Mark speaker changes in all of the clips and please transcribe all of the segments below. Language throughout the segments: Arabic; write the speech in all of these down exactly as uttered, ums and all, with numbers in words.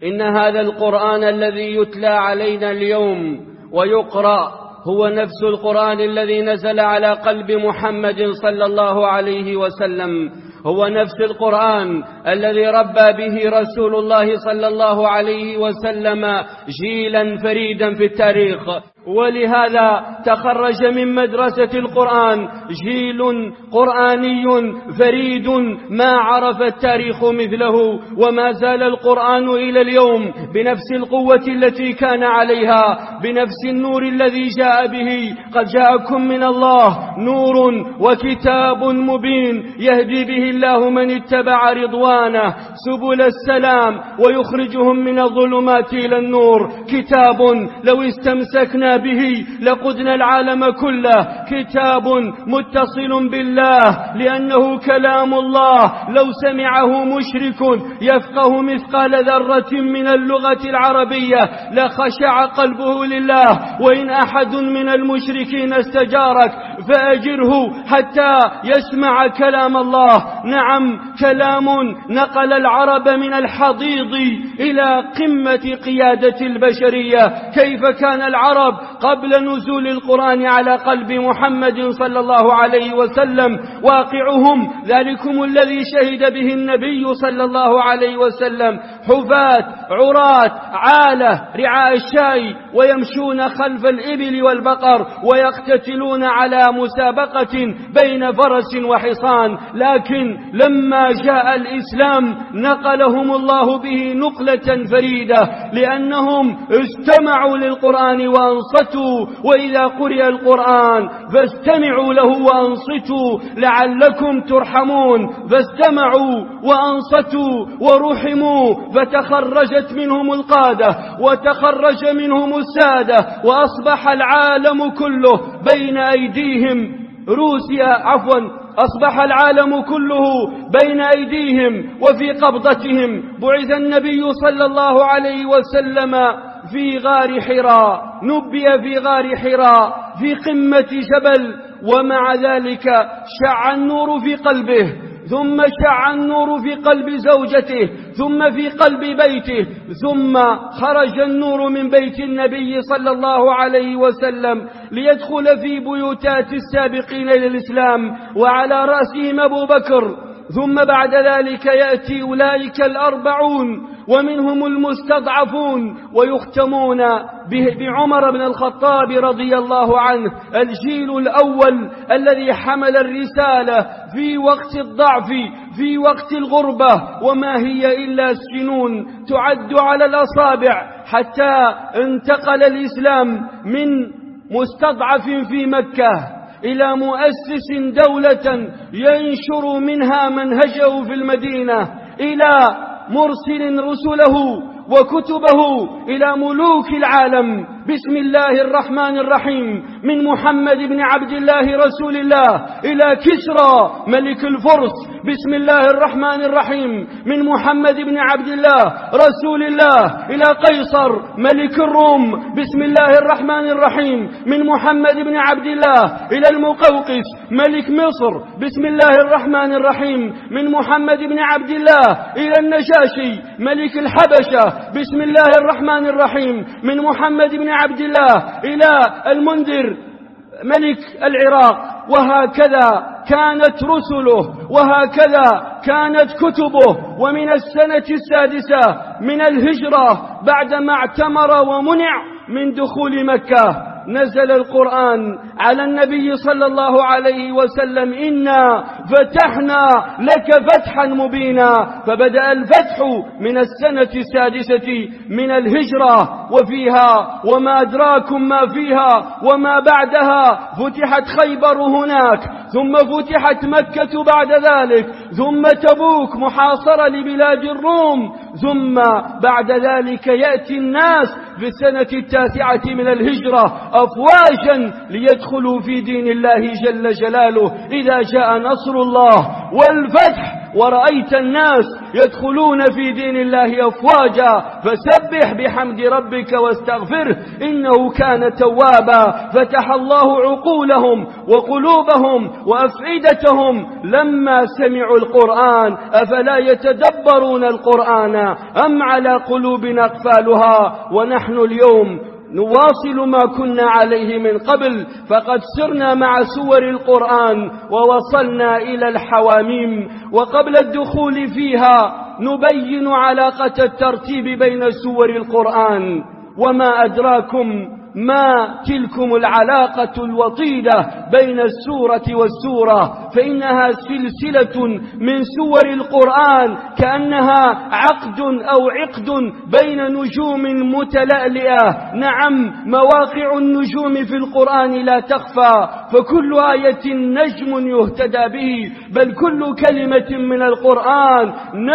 Speaker 1: إن هذا القرآن الذي يتلى علينا اليوم ويقرأ هو نفس القرآن الذي نزل على قلب محمد صلى الله عليه وسلم، هو نفس القرآن الذي ربى به رسول الله صلى الله عليه وسلم جيلا فريدا في التاريخ. ولهذا تخرج من مدرسة القرآن جيل قرآني فريد ما عرف التاريخ مثله، وما زال القرآن إلى اليوم بنفس القوة التي كان عليها، بنفس النور الذي جاء به. قد جاءكم من الله نور وكتاب مبين يهدي به الله من اتبع رضوانه سبل السلام ويخرجهم من الظلمات إلى النور. كتاب لو استمسكنا به لقدنا العالم كله، كتاب متصل بالله لأنه كلام الله، لو سمعه مشرك يفقه مثقال ذرة من اللغة العربية لخشع قلبه لله. وإن أحد من المشركين استجارك فأجره حتى يسمع كلام الله. نعم، كلام نقل العرب من الحضيض إلى قمة قيادة البشرية. كيف كان العرب قبل نزول القرآن على قلب محمد صلى الله عليه وسلم؟ واقعهم ذلكم الذي شهد به النبي صلى الله عليه وسلم: حفاة عراة عالة رعاء الشاي، ويمشون خلف الإبل والبقر، ويقتتلون على مسابقة بين فرس وحصان. لكن لما جاء الإسلام نقلهم الله به نقلة فريدة، لأنهم استمعوا للقرآن وأنصتوا. وإذا قرئ القرآن فاستمعوا له وأنصتوا لعلكم ترحمون. فاستمعوا وأنصتوا ورحموا، فتخرجت منهم القادة وتخرج منهم السادة، وأصبح العالم كله بين أيديهم. روسيا عفوا أصبح العالم كله بين أيديهم وفي قبضتهم. بعث النبي صلى الله عليه وسلم في غار حراء، نبي في غار حراء في قمة جبل، ومع ذلك شع النور في قلبه، ثم شع النور في قلب زوجته، ثم في قلب بيته، ثم خرج النور من بيت النبي صلى الله عليه وسلم ليدخل في بيوتات السابقين إلى الإسلام، وعلى رأسهم أبو بكر. ثم بعد ذلك يأتي أولئك الأربعون ومنهم المستضعفون، ويختمون بعمر بن الخطاب رضي الله عنه، الجيل الأول الذي حمل الرسالة في وقت الضعف، في وقت الغربة، وما هي إلا سنون تعد على الأصابع، حتى انتقل الإسلام من مستضعف في مكة إلى مؤسس دولة ينشر منها منهجه في المدينة، إلى مرسل رسله وكتبه إلى ملوك العالم. بسم الله الرحمن الرحيم، من محمد بن عبد الله رسول الله إلى كسرى ملك الفرس. بسم الله الرحمن الرحيم، من محمد بن عبد الله رسول الله إلى قيصر ملك الروم. بسم الله الرحمن الرحيم، من محمد بن عبد الله إلى المقوقس ملك مصر. بسم الله الرحمن الرحيم، من محمد بن عبد الله إلى النجاشي ملك الحبشة. بسم الله الرحمن الرحيم، من محمد بن عبد الله إلى المنذر ملك العراق. وهكذا كانت رسله، وهكذا كانت كتبه. ومن السنة السادسة من الهجرة بعدما اعتمر ومنع من دخول مكة نزل القرآن على النبي صلى الله عليه وسلم: إنا فتحنا لك فتحا مبينا. فبدأ الفتح من السنة السادسة من الهجرة، وفيها وما أدراكم ما فيها وما بعدها. فتحت خيبر هناك، ثم فتحت مكة بعد ذلك، ثم تبوك محاصرة لبلاد الروم، ثم بعد ذلك يأتي الناس في السنة التاسعة من الهجرة أفواجا ليدخلوا في دين الله جل جلاله إذا جاء نصر الله والفتح ورأيت الناس يدخلون في دين الله أفواجا فسبح بحمد ربك واستغفره إنه كان توابا. فتح الله عقولهم وقلوبهم وأفئدتهم لما سمعوا القرآن. أفلا يتدبرون القرآن أم على قلوب أقفالها؟ ونحن اليوم نواصل ما كنا عليه من قبل، فقد سرنا مع سور القرآن ووصلنا إلى الحواميم، وقبل الدخول فيها نبين علاقة الترتيب بين سور القرآن. وما أدراكم ما تلكم العلاقة الوطيدة بين السورة والسورة، فإنها سلسلة من سور القرآن كأنها عقد أو عقد بين نجوم متلألئة. نعم، مواقع النجوم في القرآن لا تخفى، فكل آية نجم يهتدى به، بل كل كلمة من القرآن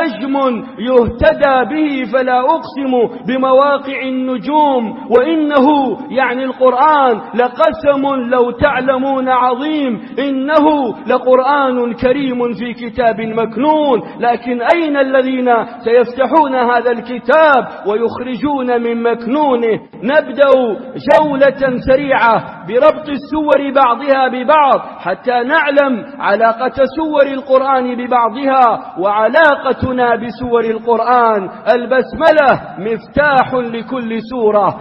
Speaker 1: نجم يهتدى به. فلا أقسم بمواقع النجوم وإنه يعني القرآن لقسم لو تعلمون عظيم، إنه لقرآن كريم في كتاب مكنون. لكن أين الذين سيفتحون هذا الكتاب ويخرجون من مكنونه؟ نبدأ جولة سريعة بربط السور بعضها ببعض حتى نعلم علاقة سور القرآن ببعضها وعلاقتنا بسور القرآن. البسملة مفتاح لكل سورة،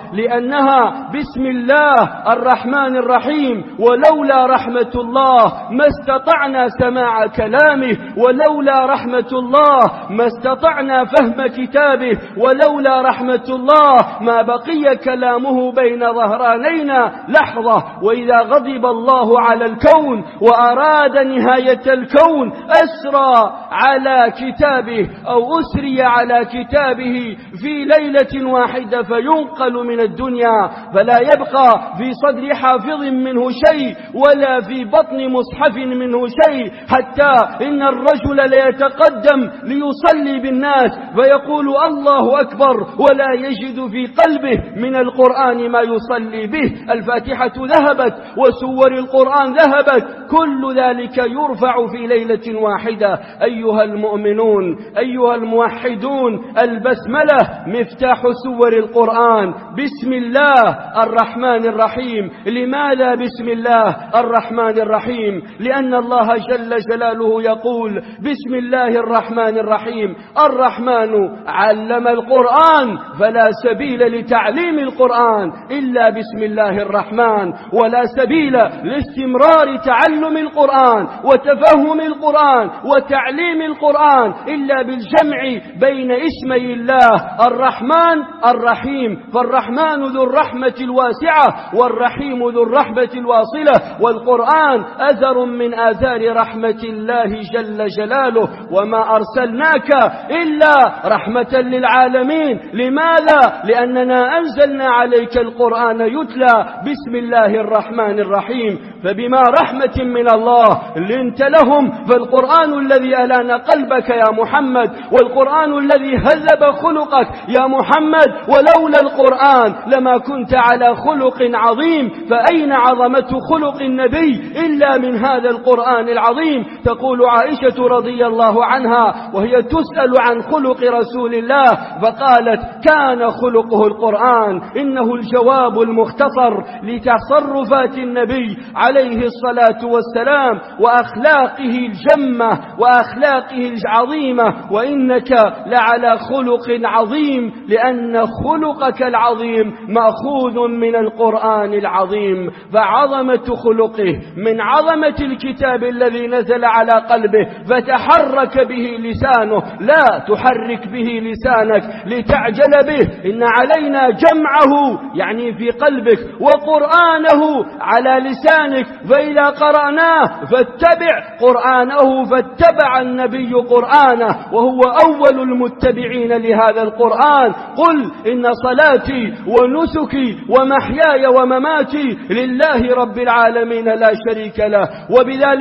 Speaker 1: لأنها بسم الله الرحمن الرحيم، ولولا رحمة الله ما استطعنا سماع كلامه، ولولا رحمة الله ما استطعنا فهم كتابه، ولولا رحمة الله ما بقي كلامه بين ظهرانينا لحظة. وإذا غضب الله على الكون وأراد نهاية الكون أسرى على كتابه أو أسري على كتابه في ليلة واحدة فينقل من الدنيا، فلا يبقى في صدر حافظ منه شيء ولا في بطن مصحف منه شيء، حتى إن الرجل ليتقدم ليصلي بالناس فيقول الله أكبر ولا يجد في قلبه من القرآن ما يصلي به. الفاتحة ذهبت وسور القرآن ذهبت، كل ذلك يرفع في ليلة واحدة. أيها المؤمنون، أيها الموحدون، البسملة مفتاح سور القرآن. بسم الله الرحمن الرحيم. لماذا بسم الله الرحمن الرحيم؟ لأن الله جل جلاله يقول بسم الله الرحمن الرحيم. الرحمن علم القرآن، فلا سبيل لتعليم القرآن إلا بسم الله الرحمن، ولا سبيل لاستمرار تعلم القرآن وتفهم القرآن وتعليم القرآن إلا بالجمع بين اسمي الله الرحمن الرحيم. فالرحمن ذو الرحمة الواسعة والرحيم ذو الرحمة الواصلة، والقرآن أثر من آثار رحمة الله جل جلاله. وما أرسلناك إلا رحمة للعالمين. لماذا؟ لأننا أنزلنا عليك القرآن يتلى بسم الله الرحمن الرحيم. فبما رحمة من الله لنت لهم، فالقرآن الذي ألان قلبك يا محمد، والقرآن الذي هذب خلقك يا محمد، ولولا القرآن لما كنت على خلق عظيم. فأين عظمة خلق النبي إلا من هذا القرآن العظيم؟ تقول عائشة رضي الله عنها وهي تسأل عن خلق رسول الله فقالت كان خلقه القرآن. إنه الجواب المختصر لتصرفات النبي عليه الصلاة والسلام وأخلاقه الجمة وأخلاقه العظيمة. وإنك لعلى خلق عظيم، لأن خلقك العظيم مأخوذ من القرآن العظيم. فعظمة خلقه من عظمة الكتاب الذي نزل على قلبه فتحرك به لسانه. لا تحرك به لسانك لتعجل به، إن علينا جمعه يعني في قلبك وقرآنه على لسانك، فإذا قرأناه فاتبع قرآنه. فاتبع النبي قرآنه وهو أول المتبعين لهذا القرآن. قل إن صلاتي ونسكي ومحياي ومماتي لله رب العالمين لا شريك له وبذلك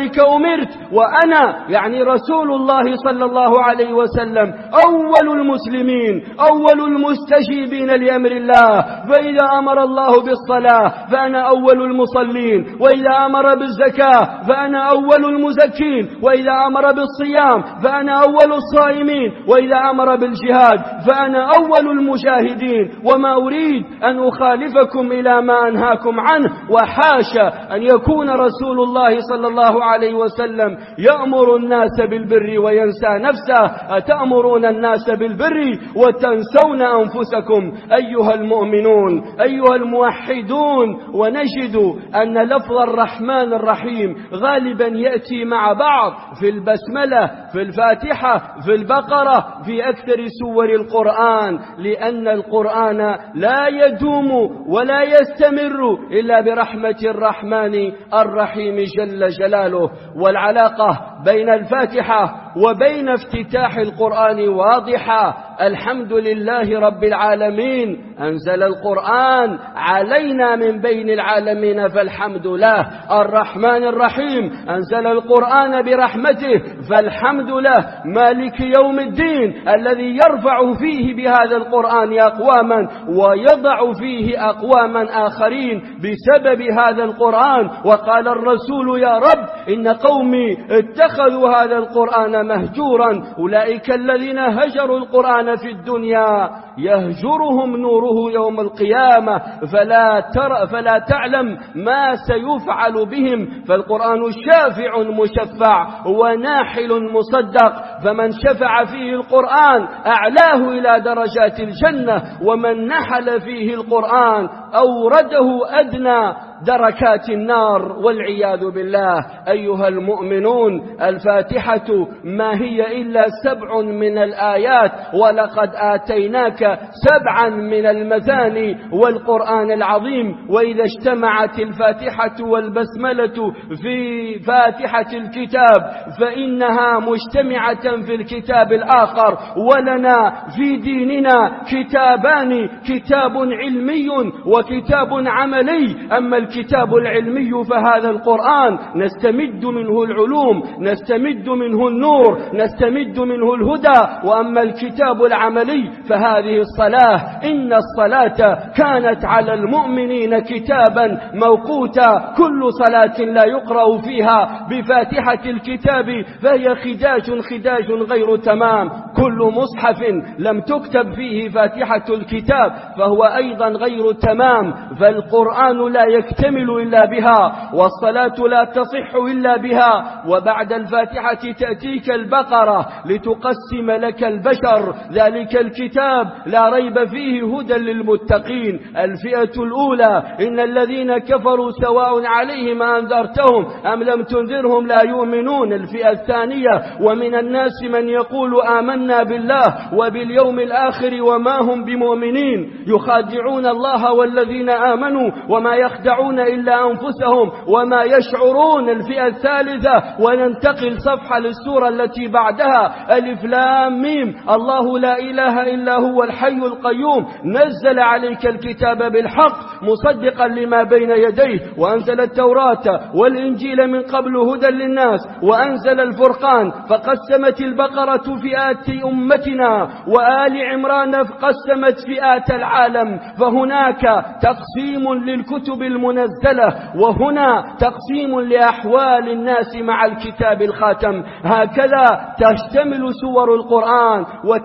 Speaker 1: وبذلك أمرت، وأنا يعني رسول الله صلى الله عليه وسلم أول المسلمين أول المستجيبين لأمر الله. فإذا أمر الله بالصلاة فأنا أول المصلين، وإذا أمر بالزكاة فأنا أول المزكين، وإذا أمر بالصيام فأنا أول الصائمين، وإذا أمر بالجهاد فأنا أول المجاهدين. وما أريد أن أخالفكم إلى ما أنهاكم عنه، وحاشا أن يكون رسول الله صلى الله عليه وسلم يأمر الناس بالبر وينسى نفسه. أتأمرون الناس بالبر وتنسون أنفسكم أيها المؤمنون أيها الموحدون؟ ونجد أن لفظ الرحمن الرحيم غالبا يأتي مع بعض في البسملة، في الفاتحة، في البقرة، في أكثر سور القرآن، لأن القرآن لا يدوم ولا يستمر إلا برحمة الرحمن الرحيم جل جلاله. والعلاقة بين الفاتحة وبين افتتاح القرآن واضحة. الحمد لله رب العالمين أنزل القرآن علينا من بين العالمين فالحمد له. الرحمن الرحيم أنزل القرآن برحمته فالحمد له. مالك يوم الدين الذي يرفع فيه بهذا القرآن أقواما ويضع فيه أقواما آخرين بسبب هذا القرآن. وقال الرسول يا رب إن قومي اتخذوا هذا القرآن مهجورا، أولئك الذين هجروا القرآن في الدنيا يهجرهم نوره يوم القيامة فلا, ترى فلا تعلم ما سيفعل بهم. فالقرآن شافع مشفع وناحل مصدق، فمن شفع فيه القرآن أعلاه إلى درجات الجنة، ومن نحل فيه القرآن أورده أدنى دركات النار والعياذ بالله. أيها المؤمنون الفاتحة ما هي إلا سبع من الآيات، ولقد آتيناك سبعا من المثاني والقرآن العظيم. وإذا اجتمعت الفاتحة والبسملة في فاتحة الكتاب فإنها مجتمعة في الكتاب الآخر. ولنا في ديننا كتابان، كتاب علمي وكتاب عملي. أما الكتاب العلمي فهذا القرآن نستمد منه العلوم، نستمد منه النور، نستمد منه الهدى. وأما الكتاب العملي فهذه الصلاة، إن الصلاة كانت على المؤمنين كتابا موقوتا. كل صلاة لا يقرأ فيها بفاتحة الكتاب فهي خداج خداج غير تمام. كل مصحف لم تكتب فيه فاتحة الكتاب فهو أيضا غير تمام. فالقرآن لا يكتمل إلا بها، والصلاة لا تصح إلا بها. وبعد الفاتحة تأتيك البقرة لتقسم لك البشر ذلك الكتاب لا ريب فيه هدى للمتقين. الفئة الأولى إن الذين كفروا سواء عليهم أنذرتهم أم لم تنذرهم لا يؤمنون. الفئة الثانية ومن الناس من يقول آمنا بالله وباليوم الآخر وما هم بمؤمنين يخادعون الله والذين آمنوا وما يخدعون إلا أنفسهم وما يشعرون. الفئة الثالثة وننتقل صفحة للسورة التي بعدها ألف لام ميم الله لا إله إلا هو الحي القيوم نزل عليك الكتاب بالحق مصدقا لما بين يديه وأنزل التوراة والإنجيل من قبل هدى للناس وأنزل الفرقان. فقسمت البقرة فئات أمتنا وآل عمران قسمت فئات العالم. فهناك تقسيم للكتب المنزلة وهنا تقسيم لأحوال الناس مع الكتاب الخاتم. هكذا تشتمل سور القرآن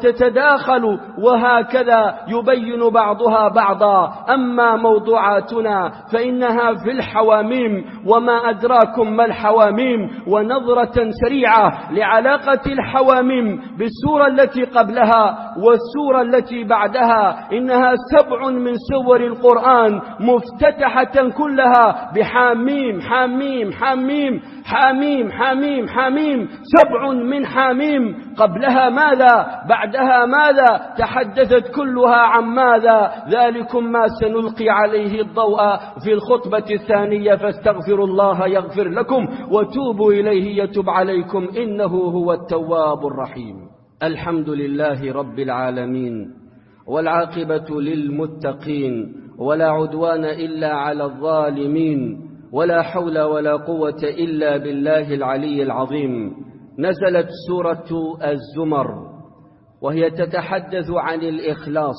Speaker 1: وتتداخل وهكذا يبين بعضها بعضا. أما موضوعاتنا فإنها في الحواميم. وما أدراكم ما الحواميم؟ ونظرة سريعة لعلاقة الحواميم بالسورة التي قبلها والسورة التي بعدها. إنها سبع من سور القرآن مفتتحة كلها بحاميم حاميم حاميم حاميم حاميم حاميم. سبع من حاميم. قبلها ماذا؟ بعدها ماذا؟ تحدثت كلها عن ماذا؟ ذلكم ما سنلقي عليه الضوء في الخطبة الثانية. فاستغفروا الله يغفر لكم وتوبوا إليه يتب عليكم إنه هو التواب الرحيم. الحمد لله رب العالمين والعاقبة للمتقين ولا عدوان إلا على الظالمين. ولا حول ولا قوة إلا بالله العلي العظيم. نزلت سورة الزمر وهي تتحدث عن الإخلاص،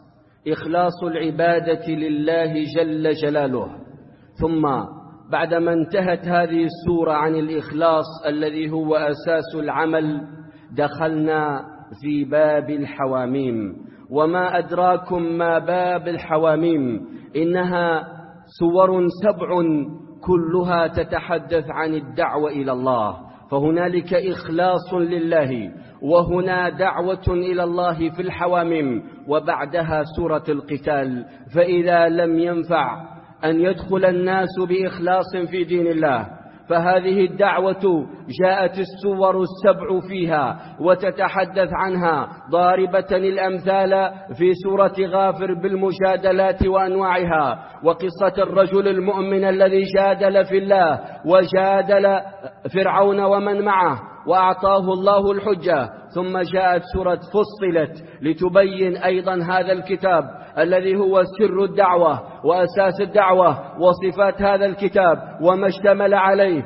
Speaker 1: إخلاص العبادة لله جل جلاله. ثم بعدما انتهت هذه السورة عن الإخلاص الذي هو أساس العمل، دخلنا في باب الحواميم. وما أدراكم ما باب الحواميم؟ إنها سور سبع كلها تتحدث عن الدعوة إلى الله، فهنالك إخلاص لله، وهنا دعوة إلى الله في الحواميم، وبعدها سورة القتال. فإذا لم ينفع أن يدخل الناس بإخلاص في دين الله، فهذه الدعوة جاءت السور السبع فيها وتتحدث عنها، ضاربة الأمثال في سورة غافر بالمجادلات وأنواعها، وقصة الرجل المؤمن الذي جادل في الله وجادل فرعون ومن معه وأعطاه الله الحجة. ثم جاءت سورة فصلت لتبين أيضا هذا الكتاب الذي هو سر الدعوة وأساس الدعوة وصفات هذا الكتاب وما اشتمل عليه،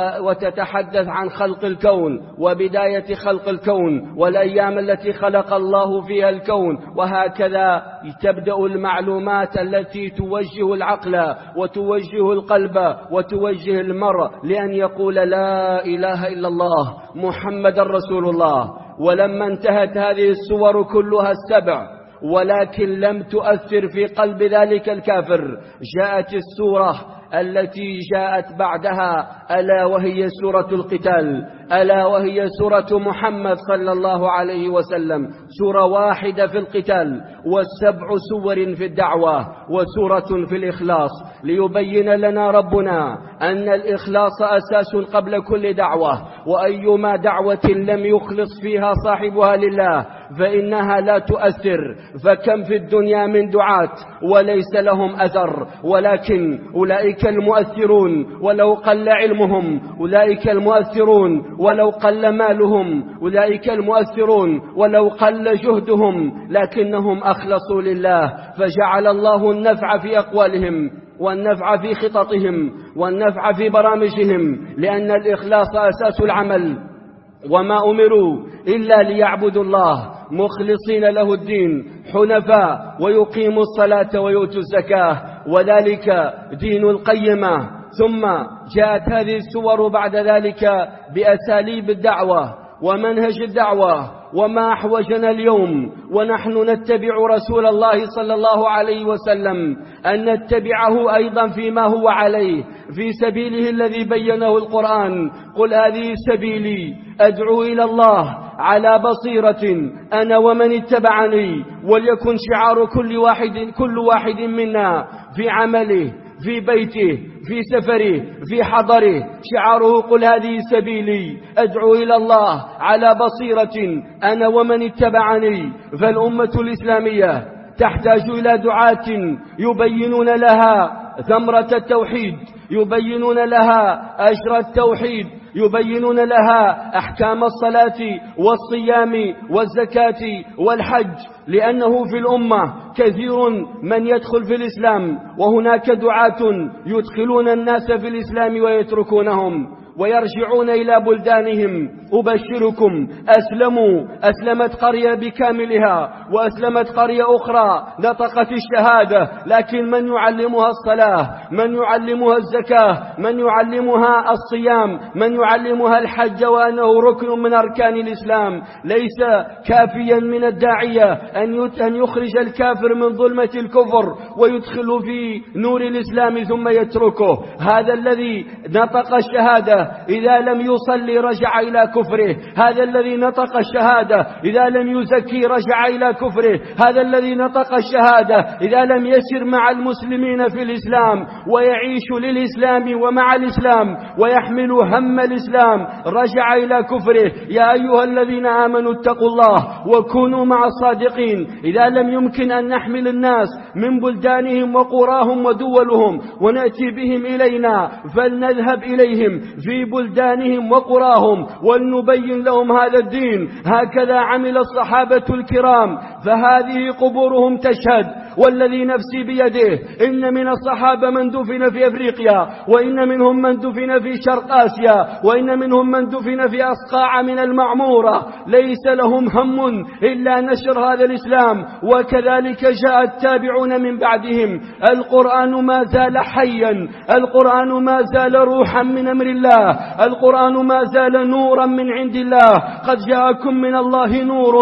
Speaker 1: وتتحدث عن خلق الكون وبداية خلق الكون والأيام التي خلق الله فيها الكون، وهكذا تبدأ المعلومات التي توجه العقل وتوجه القلب وتوجه المرء لأن يقول لا إله إلا الله محمد رسول الله. ولما انتهت هذه السور كلها السبع ولكن لم تؤثر في قلب ذلك الكافر، جاءت السورة التي جاءت بعدها، ألا وهي سورة القتال، ألا وهي سورة محمد صلى الله عليه وسلم. سورة واحدة في القتال والسبع سور في الدعوة وسورة في الإخلاص، ليبين لنا ربنا أن الإخلاص أساس قبل كل دعوة، وأيما دعوة لم يخلص فيها صاحبها لله فإنها لا تؤثر. فكم في الدنيا من دعاة وليس لهم أثر، ولكن أولئك المؤثرون ولو قل علمهم، أولئك المؤثرون ولو قل مالهم، أولئك المؤثرون ولو قل جهدهم، لكنهم أخلصوا لله، فجعل الله النفع في أقوالهم والنفع في خططهم والنفع في برامجهم، لأن الإخلاص أساس العمل. وما أمروا إلا ليعبدوا الله مخلصين له الدين حنفاء ويقيموا الصلاة ويؤتوا الزكاة، وذلك دين القيمة. ثم جاءت هذه السور بعد ذلك بأساليب الدعوة ومنهج الدعوة، وما أحوجنا اليوم ونحن نتبع رسول الله صلى الله عليه وسلم أن نتبعه أيضا فيما هو عليه في سبيله الذي بينه القرآن. قل هذه سبيلي أدعو إلى الله على بصيرة أنا ومن اتبعني، وليكن شعار كل واحد كل واحد منا في عمله في بيته في سفره في حضره، شعاره قل هذه سبيلي أدعو إلى الله على بصيرة أنا ومن اتبعني. فالأمة الإسلامية تحتاج إلى دعاة يبينون لها ثمرة التوحيد، يبينون لها أجر التوحيد، يبينون لها أحكام الصلاة والصيام والزكاة والحج، لأنه في الأمة كثير من يدخل في الإسلام وهناك دعاة يدخلون الناس في الإسلام ويتركونهم ويرجعون إلى بلدانهم. أبشركم أسلموا أسلمت قرية بكاملها وأسلمت قرية أخرى نطقت الشهادة، لكن من يعلمها الصلاة، من يعلمها الزكاة، من يعلمها الصيام، من يعلمها الحج وأنه ركن من أركان الإسلام. ليس كافيا من الداعية أن يخرج الكافر من ظلمة الكفر ويدخل في نور الإسلام ثم يتركه. هذا الذي نطق الشهادة إذا لم يصلي رجع إلى كفره، هذا الذي نطق الشهادة إذا لم يزكي رجع إلى كفره، هذا الذي نطق الشهادة إذا لم يسر مع المسلمين في الإسلام ويعيش للإسلام ومع الإسلام ويحمل هم الإسلام رجع إلى كفره. يا أيها الذين آمنوا اتقوا الله وكونوا مع الصادقين. إذا لم يمكن أن نحمل الناس من بلدانهم وقراهم ودولهم ونأتي بهم إلينا، فلنذهب إليهم في بلدانهم وقراهم ولنبين لهم هذا الدين. هكذا عمل الصحابة الكرام، فهذه قبورهم تشهد والذي نفسي بيده إن من الصحابة من دفن في أفريقيا، وإن منهم من دفن في شرق آسيا، وإن منهم من دفن في أصقاع من المعمورة، ليس لهم هم إلا نشر هذا الإسلام. وكذلك جاء التابعون من بعدهم. القرآن ما زال حيا، القرآن ما زال روحا من أمر الله، القرآن ما زال نورا من عند الله. قد جاءكم من الله نور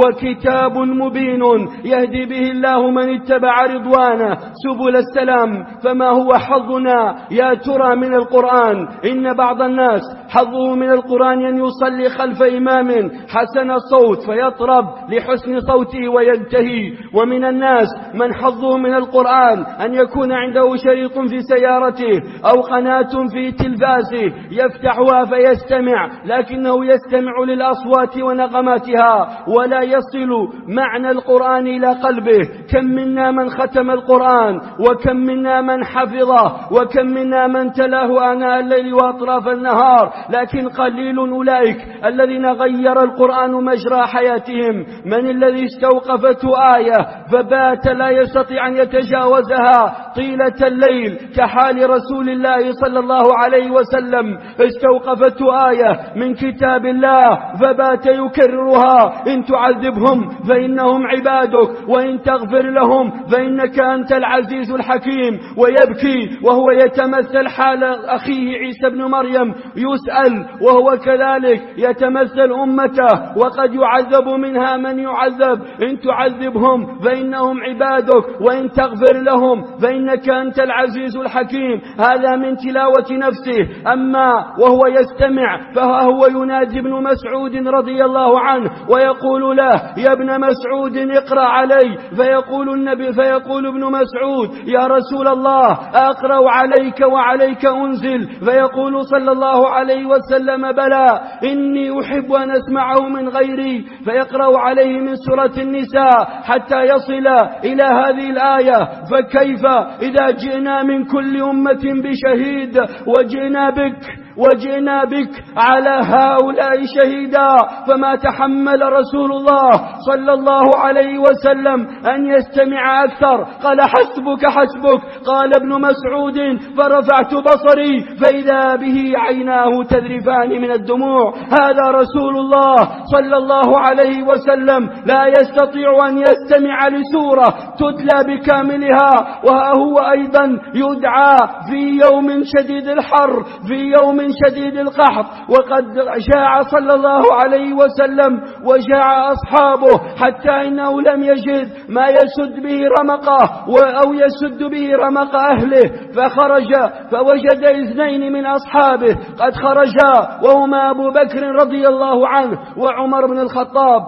Speaker 1: وكتاب مبين يهدي به الله من اتبع رضوانه سبل السلام. فما هو حظنا يا ترى من القرآن؟ إن بعض الناس حظه من القرآن أن يصلي خلف إمام حسن الصوت فيطرب لحسن صوته وينتهي، ومن الناس من حظه من القرآن أن يكون عنده شريط في سيارته أو قناة في تلفازه يفتحها فيستمع، لكنه يستمع للأصوات ونغماتها ولا يصل معنى القرآن إلى قلبه. كم منا من ختم القرآن، وكم منا من حفظه، وكم منا من تلاه آناء الليل وأطراف النهار، لكن قليل أولئك الذين غير القرآن مجرى حياتهم. من الذي استوقفته آية فبات لا يستطيع أن يتجاوزها طيلة الليل، كحال رسول الله صلى الله عليه وسلم استوقفته آية من كتاب الله فبات يكررها: إن تعذبهم فإنهم عبادك وإن تغفر لهم فإنك أنت العزيز الحكيم. ويبكي وهو يتمثل حال أخيه عيسى بن مريم يسأل وهو كذلك يتمثل أمته وقد يعذب منها من يعذب: إن تعذبهم فإنهم عبادك وإن تغفر لهم فإنك أنت العزيز الحكيم. هذا من تلاوة نفسه. أما وهو يستمع فهو ينادي ابن مسعود رضي الله عنه ويقول له: يا ابن مسعود اقرأ علي. فيقول النبي فيقول ابن مسعود: يا رسول الله أقرأ عليك وعليك أنزل. فيقول صلى الله عليه وسلم: بلى إني أحب أن أسمعه من غيري. فيقرأ عليه من سورة النساء حتى يصل إلى هذه الآية: فكيف إذا جئنا من كل أمة بشهيد وجئنا بك وجئنا بك على هؤلاء شهيدا. فما تحمل رسول الله صلى الله عليه وسلم أن يستمع أكثر. قال: حسبك حسبك. قال ابن مسعود: فرفعت بصري فإذا به عيناه تذرفان من الدموع. هذا رسول الله صلى الله عليه وسلم لا يستطيع أن يستمع لسورة تتلى بكاملها، وهو أيضا يدعى في يوم شديد الحر، في يوم شديد القحط، وقد جاع صلى الله عليه وسلم وجاع أصحابه حتى إنه لم يجد ما يسد به رمقه أو يسد به رمق أهله، فخرج فوجد اثنين من أصحابه قد خرجا وهما أبو بكر رضي الله عنه وعمر بن الخطاب،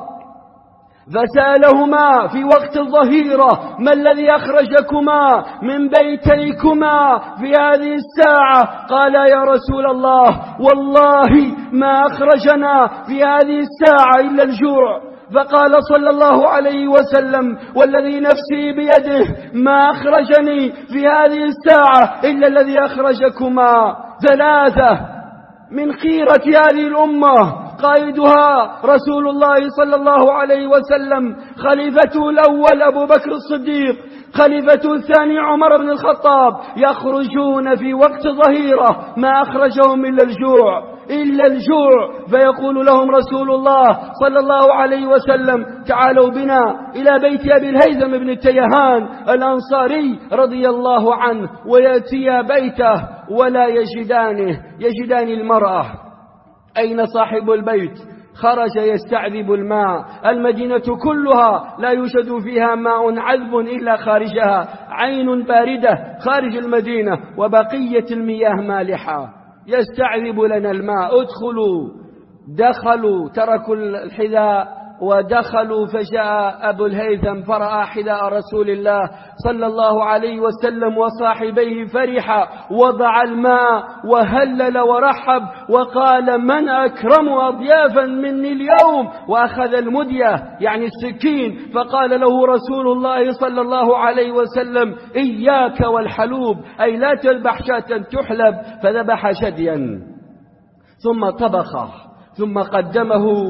Speaker 1: فسألهما في وقت الظهيرة: ما الذي أخرجكما من بيتيكما في هذه الساعة؟ قال: يا رسول الله والله ما أخرجنا في هذه الساعة إلا الجوع. فقال صلى الله عليه وسلم: والذي نفسي بيده ما أخرجني في هذه الساعة إلا الذي أخرجكما. ثلاثة من خيرة هذه الأمة قائدها رسول الله صلى الله عليه وسلم، خليفته الأول أبو بكر الصديق، خليفته الثاني عمر بن الخطاب، يخرجون في وقت ظهيرة ما أخرجهم إلا الجوع إلا الجوع. فيقول لهم رسول الله صلى الله عليه وسلم: تعالوا بنا إلى بيت أبي الهيثم بن التيهان الأنصاري رضي الله عنه. ويأتي بيته ولا يجدانه، يجدان المرأة. أين صاحب البيت؟ خرج يستعذب الماء. المدينة كلها لا يوجد فيها ماء عذب إلا خارجها، عين باردة خارج المدينة وبقية المياه مالحة. يستعذب لنا الماء. ادخلوا. دخلوا، تركوا الحذاء ودخلوا، فجاء أبو الهيثم فرأى حذاء رسول الله صلى الله عليه وسلم وصاحبيه، فرح، وضع الماء وهلل ورحب وقال: من أكرم أضيافا مني اليوم؟ وأخذ المدية يعني السكين، فقال له رسول الله صلى الله عليه وسلم: إياك والحلوب، أي لا تذبح شاة تحلب. فذبح شديا ثم طبخه ثم قدمه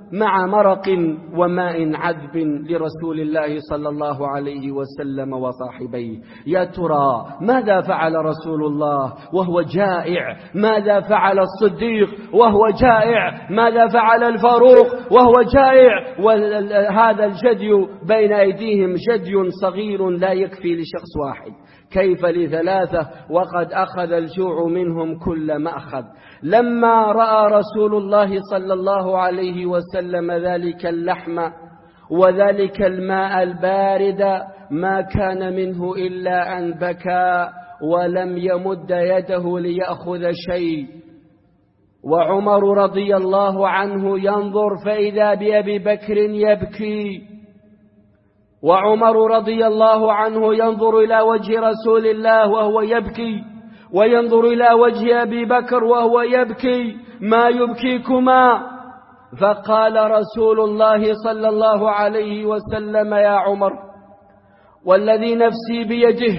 Speaker 1: مع مرق وماء عذب لرسول الله صلى الله عليه وسلم وصاحبيه. يا ترى ماذا فعل رسول الله وهو جائع؟ ماذا فعل الصديق وهو جائع؟ ماذا فعل الفاروق وهو جائع؟ وهذا الجدي بين أيديهم جدي صغير لا يكفي لشخص واحد، كيف لثلاثة وقد أخذ الجوع منهم كل مأخذ. لما رأى رسول الله صلى الله عليه وسلم ذلك اللحم وذلك الماء البارد ما كان منه إلا أن بكى ولم يمد يده ليأخذ شيء. وعمر رضي الله عنه ينظر فإذا بأبي بكر يبكي، وعمر رضي الله عنه ينظر إلى وجه رسول الله وهو يبكي، وينظر إلى وجه أبي بكر وهو يبكي، ما يبكيكما؟ فقال رسول الله صلى الله عليه وسلم: يا عمر، والذي نفسي بيده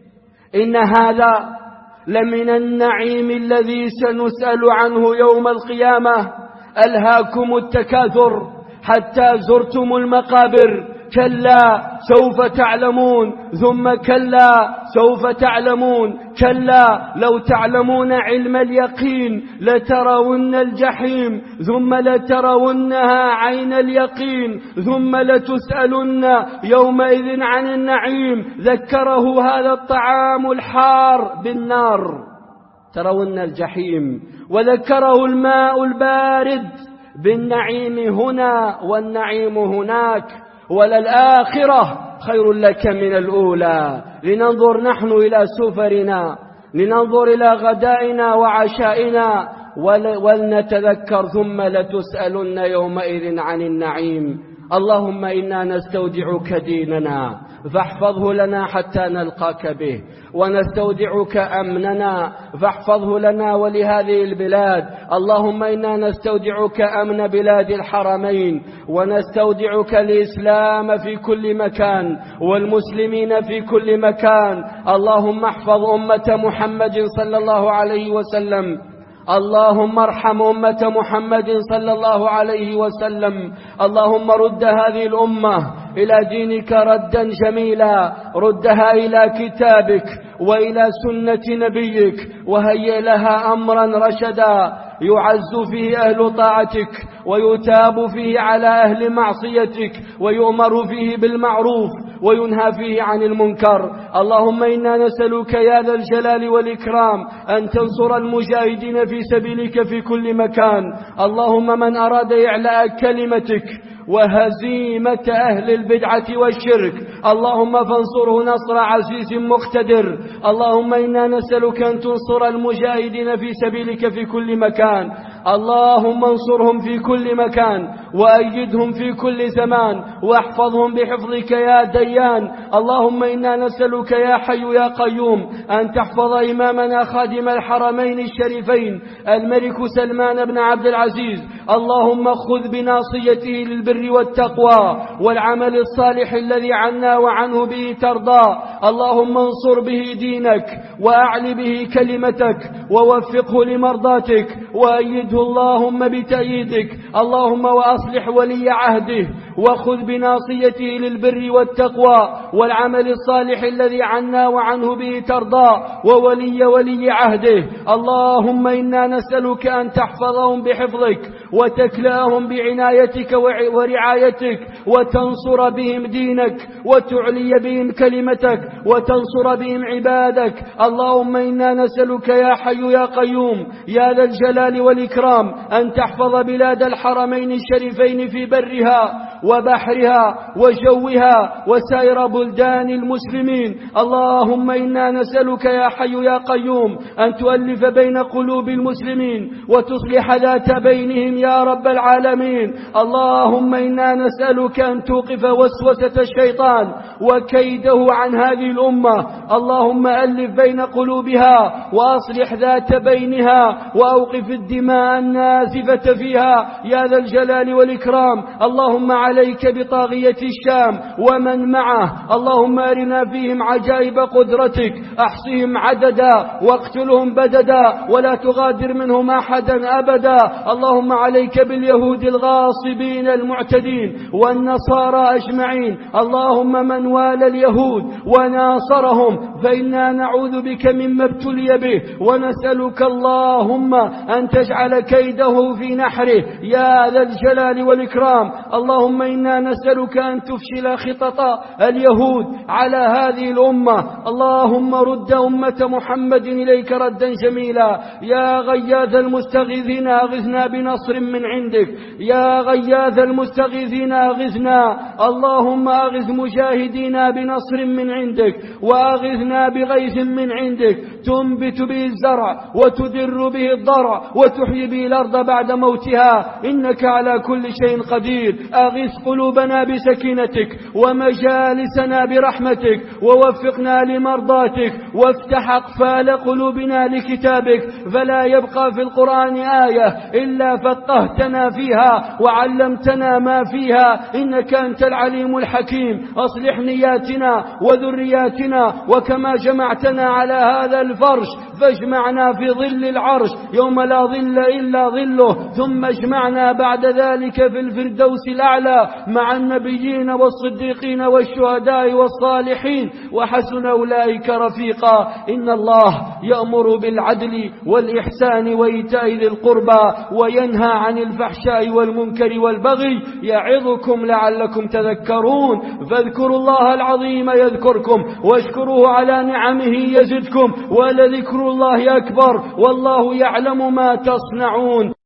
Speaker 1: إن هذا لمن النعيم الذي سنسأل عنه يوم القيامة. ألهاكم التكاثر حتى زرتم المقابر، كلا سوف تعلمون، ثم كلا سوف تعلمون، كلا لو تعلمون علم اليقين لترون الجحيم، ثم لترونها عين اليقين، ثم لتسألن يومئذ عن النعيم. ذكره هذا الطعام الحار بالنار، ترون الجحيم، وذكره الماء البارد بالنعيم هنا والنعيم هناك، وللآخرة خير لك من الأولى. لننظر نحن إلى سفرنا، لننظر إلى غدائنا وعشائنا، ولنتذكر ثم لتسألن يومئذ عن النعيم. اللهم إنا نستودعك ديننا فاحفظه لنا حتى نلقاك به، ونستودعك أمننا فاحفظه لنا ولهذه البلاد. اللهم إنا نستودعك أمن بلاد الحرمين، ونستودعك الإسلام في كل مكان والمسلمين في كل مكان. اللهم احفظ أمة محمد صلى الله عليه وسلم، اللهم ارحم أمة محمد صلى الله عليه وسلم. اللهم رد هذه الأمة إلى دينك ردا جميلا، ردها إلى كتابك وإلى سنة نبيك، وهيئ لها أمرا رشدا يعز فيه أهل طاعتك ويتاب فيه على أهل معصيتك، ويؤمر فيه بالمعروف وينهى فيه عن المنكر. اللهم إنا نسألك يا ذا الجلال والإكرام أن تنصر المجاهدين في سبيلك في كل مكان. اللهم من أراد إعلاء كلمتك وهزيمة أهل البدعة والشرك اللهم فانصره نصر عزيز مقتدر. اللهم إنا نسألك أن تنصر المجاهدين في سبيلك في كل مكان. اللهم انصرهم في كل مكان وأيدهم في كل زمان واحفظهم بحفظك يا ديان. اللهم إنا نسألك يا حي يا قيوم أن تحفظ إمامنا خادم الحرمين الشريفين الملك سلمان بن عبد العزيز. اللهم خذ بناصيته للبر والتقوى والعمل الصالح الذي عنا وعنه به ترضى. اللهم انصر به دينك وأعل به كلمتك ووفقه لمرضاتك وأيده اللهم بتأييدك. اللهم وأصلح ولي عهده وخذ بناصيته للبر والتقوى والعمل الصالح الذي عنا وعنه به ترضى وولي ولي عهده. اللهم إنا نسألك أن تحفظهم بحفظك وتكلاهم بعنايتك ورعايتك وتنصر بهم دينك وتعلي بهم كلمتك وتنصر بهم عبادك. اللهم إنا نسألك يا حي يا قيوم يا ذا الجلال والإكرام أن تحفظ بلاد الحرمين الشريفين في برها وبحرها وجوها وسائر بلدان المسلمين. اللهم إنا نسألك يا حي يا قيوم أن تؤلف بين قلوب المسلمين وتصلح ذات بينهم يا رب العالمين. اللهم إنا نسألك أن توقف وسوسة الشيطان وكيده عن هذه الأمة. اللهم ألف بين قلوبها وأصلح ذات بينها وأوقف الدماء النازفة فيها يا ذا الجلال والإكرام. اللهم عليك بطاغية الشام ومن معه، اللهم أرنا فيهم عجائب قدرتك، أحصهم عددا واقتلهم بددا ولا تغادر منهم أحدا أبدا. اللهم عليك باليهود الغاصبين المعتدين والنصارى أجمعين. اللهم من والى اليهود وناصرهم فإنا نعوذ بك مما ابتلي به، ونسألك اللهم أن تجعل كيده في نحره يا ذا الجلال والإكرام. اللهم إنا نسألك أن تفشل خطط اليهود على هذه الأمة. اللهم رد أمة محمد إليك ردا جميلا. يا غياث المستغيثين أغثنا بنصر من عندك، يا غياث المستغيثين أغثنا. اللهم أغث مجاهدينا بنصر من عندك، وأغثنا بغيث من عندك تنبت به الزرع وتدر به الضرع وتحيي به الأرض بعد موتها، إنك على كل شيء قدير. أغث قلوبنا بسكينتك ومجالسنا برحمتك، ووفقنا لمرضاتك، وافتح أقفال قلوبنا لكتابك، فلا يبقى في القرآن آية إلا فقهتنا فيها وعلمتنا ما فيها، إنك أنت العليم الحكيم. أصلح نياتنا وذرياتنا، وكما جمعتنا على هذا الفرش فاجمعنا في ظل العرش يوم لا ظل إلا ظله، ثم اجمعنا بعد ذلك في الفردوس الأعلى مع النبيين والصديقين والشهداء والصالحين، وحسن أولئك رفيقا. إن الله يأمر بالعدل والإحسان وإيتاء ذي القربى وينهى عن الفحشاء والمنكر والبغي، يعظكم لعلكم تذكرون. فاذكروا الله العظيم يذكركم، واشكروه على نعمه يزدكم، ولذكر الله أكبر، والله يعلم ما تصنعون.